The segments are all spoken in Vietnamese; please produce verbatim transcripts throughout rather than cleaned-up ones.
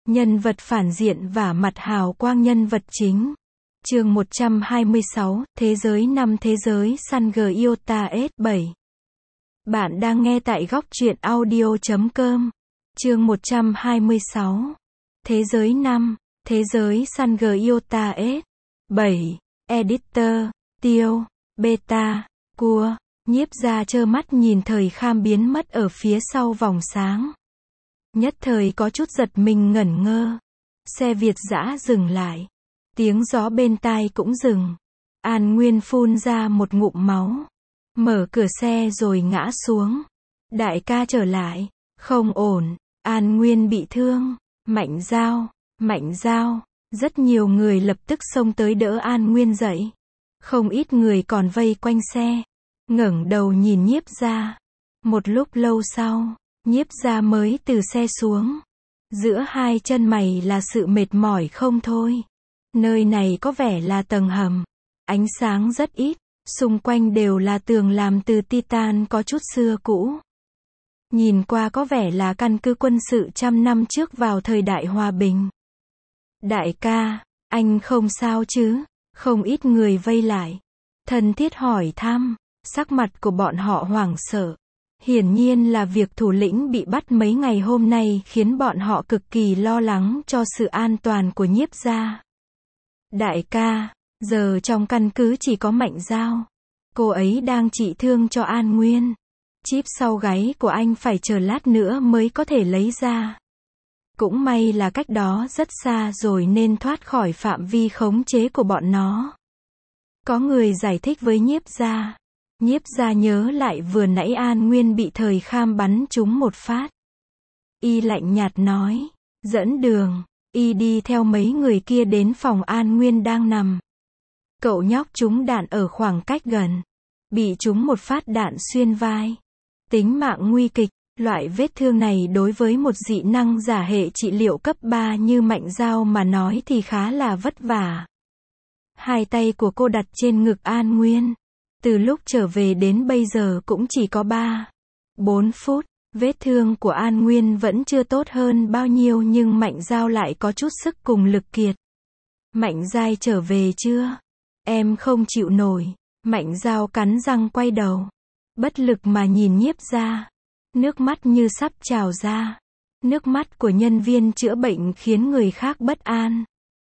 Nhân vật phản diện và mặt hào quang nhân vật chính. Chương một trăm hai mươi sáu, Thế giới năm Thế giới săn Gyota S bảy. Bạn đang nghe tại góc truyện audio chấm com. Chương một trăm hai mươi sáu. Thế giới năm Thế giới săn Gyota S bảy. Editor, Tiêu, Beta, Cua. Nhiếp Gia trơ mắt nhìn thời kham biến mất ở phía sau vòng sáng. Nhất thời có chút giật mình ngẩn ngơ. Xe Việt dã dừng lại. Tiếng gió bên tai cũng dừng. An Nguyên phun ra một ngụm máu. Mở cửa xe rồi ngã xuống. Đại ca trở lại. Không ổn. An Nguyên bị thương. Mạnh Giao, Mạnh Giao. Rất nhiều người lập tức xông tới đỡ An Nguyên dậy. Không ít người còn vây quanh xe. Ngẩng đầu nhìn Nhiếp Gia. Một lúc lâu sau, Nhiếp Gia mới từ xe xuống. Giữa hai chân mày là sự mệt mỏi không thôi. Nơi này có vẻ là tầng hầm. Ánh sáng rất ít. Xung quanh đều là tường làm từ titan có chút xưa cũ. Nhìn qua có vẻ là căn cứ quân sự trăm năm trước vào thời đại hòa bình. Đại ca, anh không sao chứ? Không ít người vây lại. Thân thiết hỏi thăm. Sắc mặt của bọn họ hoảng sợ. Hiển nhiên là việc thủ lĩnh bị bắt mấy ngày hôm nay khiến bọn họ cực kỳ lo lắng cho sự an toàn của Nhiếp Gia. Đại ca, giờ trong căn cứ chỉ có Mạnh Giao. Cô ấy đang trị thương cho An Nguyên. Chip sau gáy của anh phải chờ lát nữa mới có thể lấy ra. Cũng may là cách đó rất xa rồi nên thoát khỏi phạm vi khống chế của bọn nó. Có người giải thích với Nhiếp Gia. Nhiếp Gia nhớ lại vừa nãy An Nguyên bị thời kham bắn trúng một phát. Y lạnh nhạt nói. Dẫn đường. Y đi theo mấy người kia đến phòng An Nguyên đang nằm. Cậu nhóc trúng đạn ở khoảng cách gần. Bị trúng một phát đạn xuyên vai. Tính mạng nguy kịch. Loại vết thương này đối với một dị năng giả hệ trị liệu cấp ba như Mạnh Giao mà nói thì khá là vất vả. Hai tay của cô đặt trên ngực An Nguyên. Từ lúc trở về đến bây giờ cũng chỉ có ba, bốn phút. Vết thương của An Nguyên vẫn chưa tốt hơn bao nhiêu nhưng Mạnh Giao lại có chút sức cùng lực kiệt. Mạnh Giai trở về chưa? Em không chịu nổi. Mạnh Giao cắn răng quay đầu. Bất lực mà nhìn Nhiếp Gia. Nước mắt như sắp trào ra. Nước mắt của nhân viên chữa bệnh khiến người khác bất an.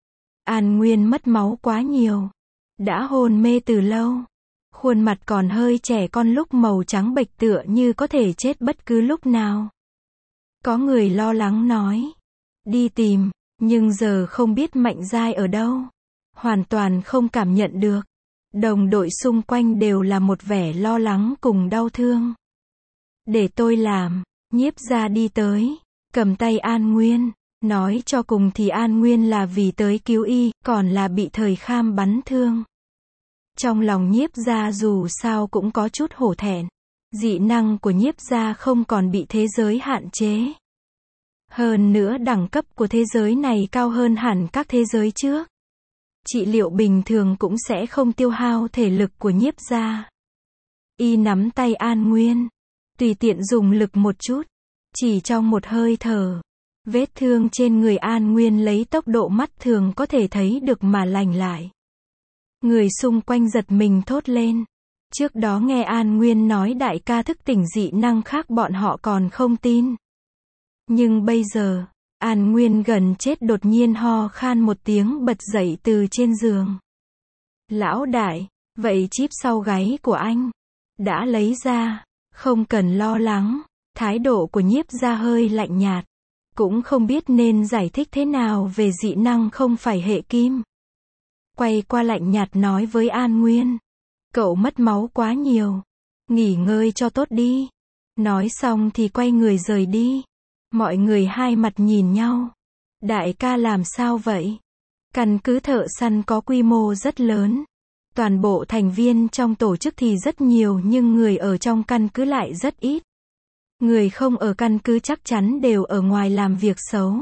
An Nguyên mất máu quá nhiều. Đã hôn mê từ lâu. Khuôn mặt còn hơi trẻ con lúc màu trắng bệch tựa như có thể chết bất cứ lúc nào. Có người lo lắng nói. Đi tìm, nhưng giờ không biết Mạnh Giai ở đâu. Hoàn toàn không cảm nhận được. Đồng đội xung quanh đều là một vẻ lo lắng cùng đau thương. Để tôi làm. Nhiếp Gia đi tới. Cầm tay An Nguyên. Nói cho cùng thì An Nguyên là vì tới cứu y, còn là bị thời kham bắn thương. Trong lòng Nhiếp Gia dù sao cũng có chút hổ thẹn. Dị năng của Nhiếp Gia không còn bị thế giới hạn chế. Hơn nữa đẳng cấp của thế giới này cao hơn hẳn các thế giới trước. Trị liệu bình thường cũng sẽ không tiêu hao thể lực của Nhiếp Gia. Y nắm tay An Nguyên. Tùy tiện dùng lực một chút. Chỉ trong một hơi thở. Vết thương trên người An Nguyên lấy tốc độ mắt thường có thể thấy được mà lành lại. Người xung quanh giật mình thốt lên. Trước đó nghe An Nguyên nói đại ca thức tỉnh dị năng khác bọn họ còn không tin. Nhưng bây giờ, An Nguyên gần chết đột nhiên ho khan một tiếng bật dậy từ trên giường. Lão đại, vậy chip sau gáy của anh đã lấy ra, không cần lo lắng. Thái độ của Nhiếp Gia hơi lạnh nhạt. Cũng không biết nên giải thích thế nào về dị năng không phải hệ kim. Quay qua lạnh nhạt nói với An Nguyên. Cậu mất máu quá nhiều. Nghỉ ngơi cho tốt đi. Nói xong thì quay người rời đi. Mọi người hai mặt nhìn nhau. Đại ca làm sao vậy? Căn cứ thợ săn có quy mô rất lớn. Toàn bộ thành viên trong tổ chức thì rất nhiều nhưng người ở trong căn cứ lại rất ít. Người không ở căn cứ chắc chắn đều ở ngoài làm việc xấu.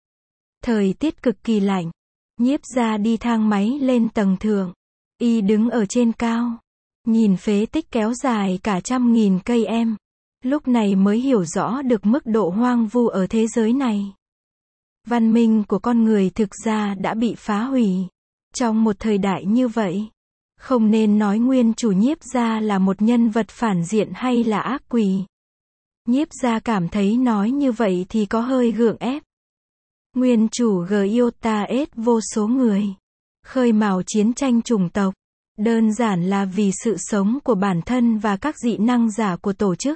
Thời tiết cực kỳ lạnh. Nhiếp Gia đi thang máy lên tầng thượng. Y đứng ở trên cao. Nhìn phế tích kéo dài cả trăm nghìn cây em. Lúc này mới hiểu rõ được mức độ hoang vu ở thế giới này. Văn minh của con người thực ra đã bị phá hủy. Trong một thời đại như vậy, không nên nói nguyên chủ Nhiếp gia là một nhân vật phản diện hay là ác quỷ. Nhiếp gia cảm thấy nói như vậy thì có hơi gượng ép. Nguyên chủ Gyota ết vô số người. Khơi mào chiến tranh chủng tộc. Đơn giản là vì sự sống của bản thân và các dị năng giả của tổ chức.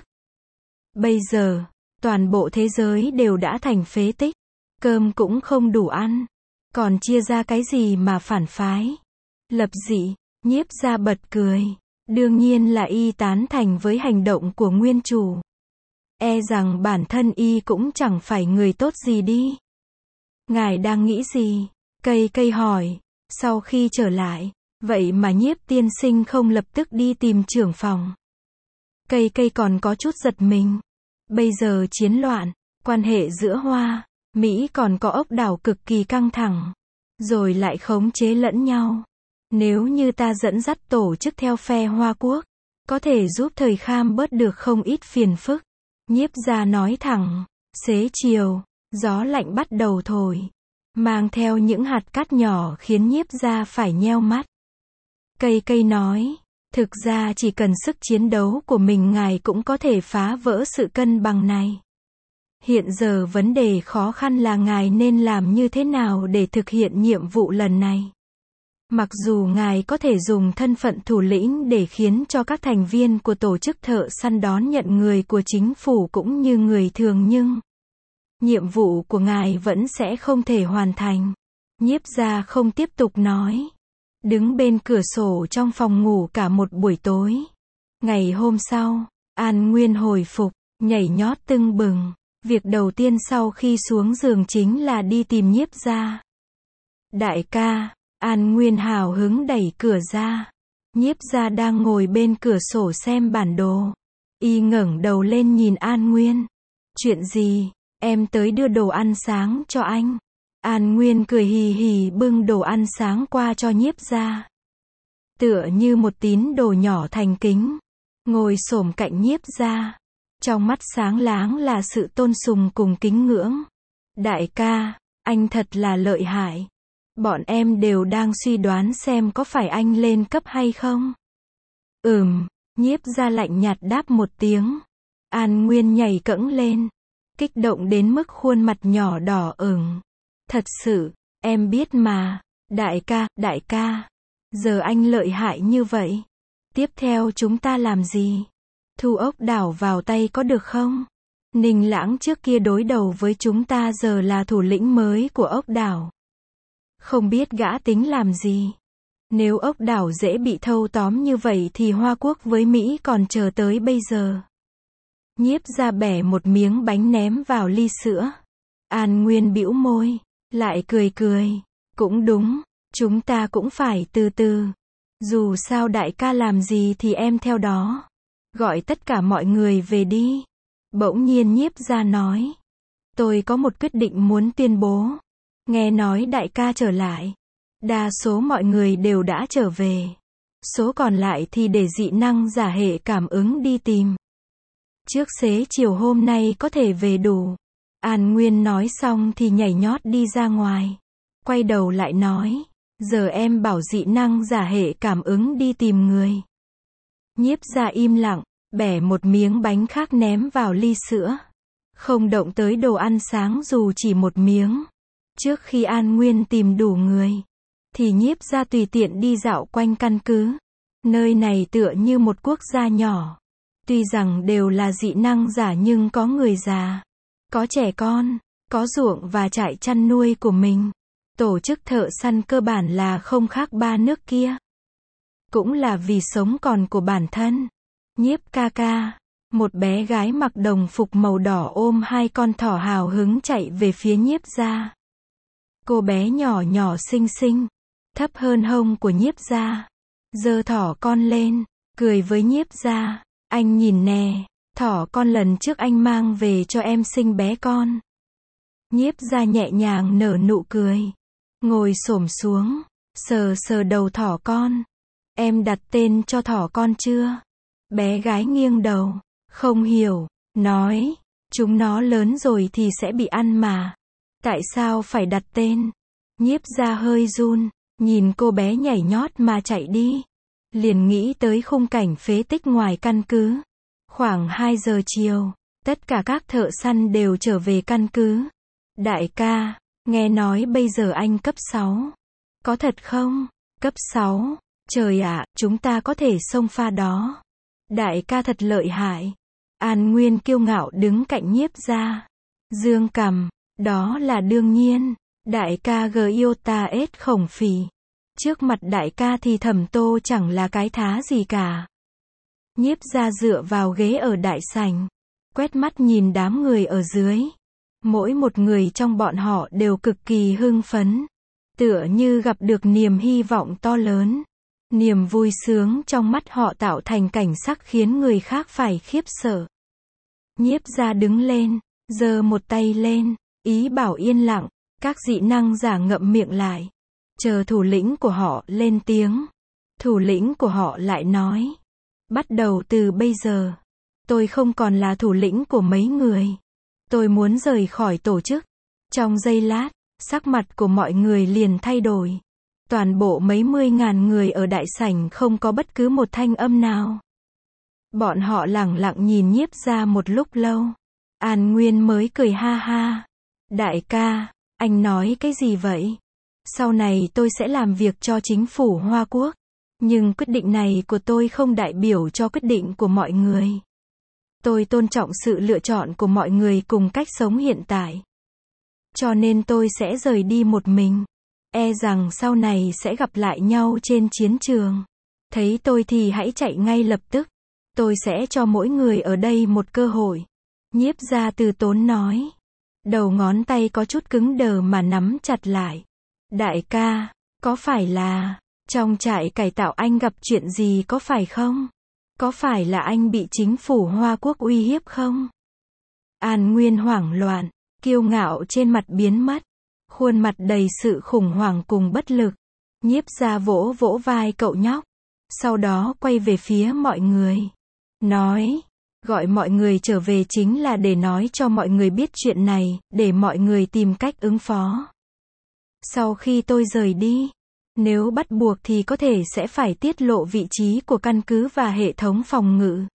Bây giờ, toàn bộ thế giới đều đã thành phế tích. Cơm cũng không đủ ăn. Còn chia ra cái gì mà phản phái. Lập dị, Nhiếp gia bật cười. Đương nhiên là y tán thành với hành động của nguyên chủ. E rằng bản thân y cũng chẳng phải người tốt gì đi. Ngài đang nghĩ gì? Cây cây hỏi. Sau khi trở lại, vậy mà Nhiếp tiên sinh không lập tức đi tìm trưởng phòng. Cây cây còn có chút giật mình. Bây giờ chiến loạn, quan hệ giữa Hoa, Mỹ còn có ốc đảo cực kỳ căng thẳng. Rồi lại khống chế lẫn nhau. Nếu như ta dẫn dắt tổ chức theo phe Hoa Quốc, có thể giúp thời Kham bớt được không ít phiền phức. Nhiếp gia nói thẳng. Xế chiều, gió lạnh bắt đầu thổi. Mang theo những hạt cát nhỏ khiến Nhiếp gia phải nheo mắt. Cây cây nói. Thực ra chỉ cần sức chiến đấu của mình ngài cũng có thể phá vỡ sự cân bằng này. Hiện giờ vấn đề khó khăn là ngài nên làm như thế nào để thực hiện nhiệm vụ lần này. Mặc dù ngài có thể dùng thân phận thủ lĩnh để khiến cho các thành viên của tổ chức thợ săn đón nhận người của chính phủ cũng như người thường nhưng nhiệm vụ của ngài vẫn sẽ không thể hoàn thành. Nhiếp gia không tiếp tục nói. Đứng bên cửa sổ trong phòng ngủ cả một buổi tối. Ngày hôm sau, An Nguyên hồi phục, nhảy nhót tưng bừng. Việc đầu tiên sau khi xuống giường chính là đi tìm Nhiếp gia. Đại ca, An Nguyên hào hứng đẩy cửa ra. Nhiếp gia đang ngồi bên cửa sổ xem bản đồ. Y ngẩng đầu lên nhìn An Nguyên. Chuyện gì? Em tới đưa đồ ăn sáng cho anh. An Nguyên cười hì hì bưng đồ ăn sáng qua cho Nhiếp gia. Tựa như một tín đồ nhỏ thành kính. Ngồi xổm cạnh Nhiếp gia. Trong mắt sáng láng là sự tôn sùng cùng kính ngưỡng. Đại ca, anh thật là lợi hại. Bọn em đều đang suy đoán xem có phải anh lên cấp hay không. Ừm, Nhiếp gia lạnh nhạt đáp một tiếng. An Nguyên nhảy cẫng lên. Kích động đến mức khuôn mặt nhỏ đỏ ửng. Thật sự, em biết mà. Đại ca, đại ca. Giờ anh lợi hại như vậy. Tiếp theo chúng ta làm gì? Thu ốc đảo vào tay có được không? Ninh Lãng trước kia đối đầu với chúng ta giờ là thủ lĩnh mới của ốc đảo. Không biết gã tính làm gì. Nếu ốc đảo dễ bị thâu tóm như vậy thì Hoa Quốc với Mỹ còn chờ tới bây giờ. Nhiếp gia bẻ một miếng bánh ném vào ly sữa. An Nguyên bĩu môi, lại cười cười. Cũng đúng, chúng ta cũng phải từ từ. Dù sao đại ca làm gì thì em theo đó. Gọi tất cả mọi người về đi. Bỗng nhiên Nhiếp gia nói. Tôi có một quyết định muốn tuyên bố. Nghe nói đại ca trở lại. Đa số mọi người đều đã trở về. Số còn lại thì để dị năng giả hệ cảm ứng đi tìm. Trước xế chiều hôm nay có thể về đủ. An Nguyên nói xong thì nhảy nhót đi ra ngoài. Quay đầu lại nói. Giờ em bảo dị năng giả hệ cảm ứng đi tìm người. Nhiếp gia im lặng, bẻ một miếng bánh khác ném vào ly sữa. Không động tới đồ ăn sáng dù chỉ một miếng. Trước khi An Nguyên tìm đủ người, thì Nhiếp gia tùy tiện đi dạo quanh căn cứ. Nơi này tựa như một quốc gia nhỏ. Tuy rằng đều là dị năng giả nhưng có người già, có trẻ con, có ruộng và trại chăn nuôi của mình. Tổ chức thợ săn cơ bản là không khác ba nước kia. Cũng là vì sống còn của bản thân. Nhiếp ca ca, một bé gái mặc đồng phục màu đỏ ôm hai con thỏ hào hứng chạy về phía Nhiếp gia. Cô bé nhỏ nhỏ xinh xinh, thấp hơn hông của Nhiếp gia, giơ thỏ con lên, cười với Nhiếp gia. Anh nhìn nè, thỏ con lần trước anh mang về cho em sinh bé con. Nhiếp gia nhẹ nhàng nở nụ cười, ngồi xổm xuống, sờ sờ đầu thỏ con. Em đặt tên cho thỏ con chưa? Bé gái nghiêng đầu, không hiểu, nói, chúng nó lớn rồi thì sẽ bị ăn mà. Tại sao phải đặt tên? Nhiếp gia hơi run, nhìn cô bé nhảy nhót mà chạy đi. Liền nghĩ tới khung cảnh phế tích ngoài căn cứ. Khoảng hai giờ chiều, tất cả các thợ săn đều trở về căn cứ. Đại ca, nghe nói bây giờ anh cấp sáu. Có thật không? Cấp sáu. Trời ạ, chúng ta có thể xông pha đó. Đại ca thật lợi hại. An Nguyên kiêu ngạo đứng cạnh Nhiếp gia. Dương cằm, đó là đương nhiên. Đại ca Gyota S khổng phì. Trước mặt đại ca thì Thẩm Tô chẳng là cái thá gì cả. Nhiếp gia dựa vào ghế ở đại sảnh, quét mắt nhìn đám người ở dưới. Mỗi một người trong bọn họ đều cực kỳ hưng phấn, tựa như gặp được niềm hy vọng to lớn. Niềm vui sướng trong mắt họ tạo thành cảnh sắc khiến người khác phải khiếp sợ. Nhiếp gia đứng lên, giơ một tay lên, ý bảo yên lặng. Các dị năng giả ngậm miệng lại, chờ thủ lĩnh của họ lên tiếng. Thủ lĩnh của họ lại nói, bắt đầu từ bây giờ, tôi không còn là thủ lĩnh của mấy người. Tôi muốn rời khỏi tổ chức. Trong giây lát, sắc mặt của mọi người liền thay đổi. Toàn bộ mấy mươi ngàn người ở đại sảnh không có bất cứ một thanh âm nào. Bọn họ lẳng lặng nhìn Nhiếp gia một lúc lâu. An Nguyên mới cười ha ha. Đại ca, anh nói cái gì vậy? Sau này tôi sẽ làm việc cho chính phủ Hoa Quốc. Nhưng quyết định này của tôi không đại biểu cho quyết định của mọi người. Tôi tôn trọng sự lựa chọn của mọi người cùng cách sống hiện tại. Cho nên tôi sẽ rời đi một mình. E rằng sau này sẽ gặp lại nhau trên chiến trường. Thấy tôi thì hãy chạy ngay lập tức. Tôi sẽ cho mỗi người ở đây một cơ hội. Nhiếp gia từ tốn nói. Đầu ngón tay có chút cứng đờ mà nắm chặt lại. Đại ca, có phải là, trong trại cải tạo anh gặp chuyện gì có phải không? Có phải là anh bị chính phủ Hoa Quốc uy hiếp không? An Nguyên hoảng loạn, kiêu ngạo trên mặt biến mất. Khuôn mặt đầy sự khủng hoảng cùng bất lực. Nhiếp gia vỗ vỗ vai cậu nhóc. Sau đó quay về phía mọi người. Nói, gọi mọi người trở về chính là để nói cho mọi người biết chuyện này, để mọi người tìm cách ứng phó. Sau khi tôi rời đi, nếu bắt buộc thì có thể sẽ phải tiết lộ vị trí của căn cứ và hệ thống phòng ngự.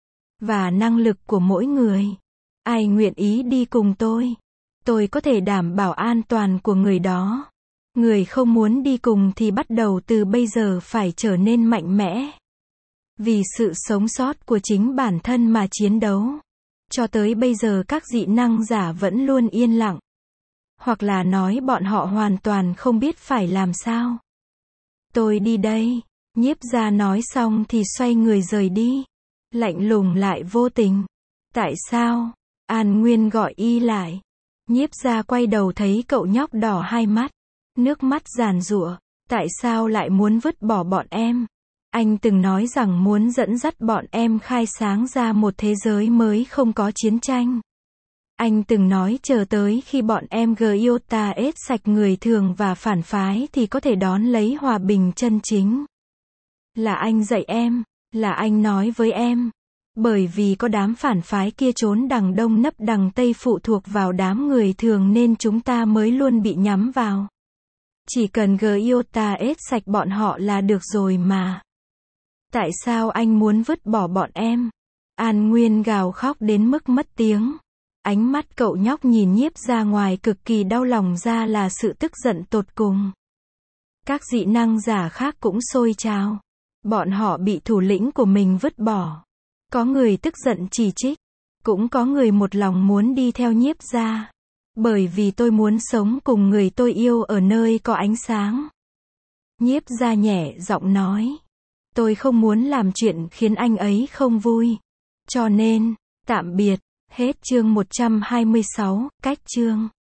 Và năng lực của mỗi người. Ai nguyện ý đi cùng tôi? Tôi có thể đảm bảo an toàn của người đó. Người không muốn đi cùng thì bắt đầu từ bây giờ phải trở nên mạnh mẽ. Vì sự sống sót của chính bản thân mà chiến đấu. Cho tới bây giờ các dị năng giả vẫn luôn yên lặng. Hoặc là nói bọn họ hoàn toàn không biết phải làm sao. Tôi đi đây. Nhiếp gia nói xong thì xoay người rời đi. Lạnh lùng lại vô tình. Tại sao? An Nguyên gọi y lại. Nhiếp gia quay đầu thấy cậu nhóc đỏ hai mắt. Nước mắt giàn giụa. Tại sao lại muốn vứt bỏ bọn em? Anh từng nói rằng muốn dẫn dắt bọn em khai sáng ra một thế giới mới không có chiến tranh. Anh từng nói chờ tới khi bọn em Gyota S sạch người thường và phản phái thì có thể đón lấy hòa bình chân chính. Là anh dạy em, là anh nói với em. Bởi vì có đám phản phái kia trốn đằng đông nấp đằng tây phụ thuộc vào đám người thường nên chúng ta mới luôn bị nhắm vào. Chỉ cần Gyota S sạch bọn họ là được rồi mà. Tại sao anh muốn vứt bỏ bọn em? An Nguyên gào khóc đến mức mất tiếng. Ánh mắt cậu nhóc nhìn Nhiếp gia ngoài cực kỳ đau lòng ra là sự tức giận tột cùng. Các dị năng giả khác cũng sôi trào. Bọn họ bị thủ lĩnh của mình vứt bỏ. Có người tức giận chỉ trích. Cũng có người một lòng muốn đi theo Nhiếp gia. Bởi vì tôi muốn sống cùng người tôi yêu ở nơi có ánh sáng. Nhiếp gia nhẹ giọng nói. Tôi không muốn làm chuyện khiến anh ấy không vui. Cho nên, tạm biệt. Hết chương một trăm hai mươi sáu, cách chương.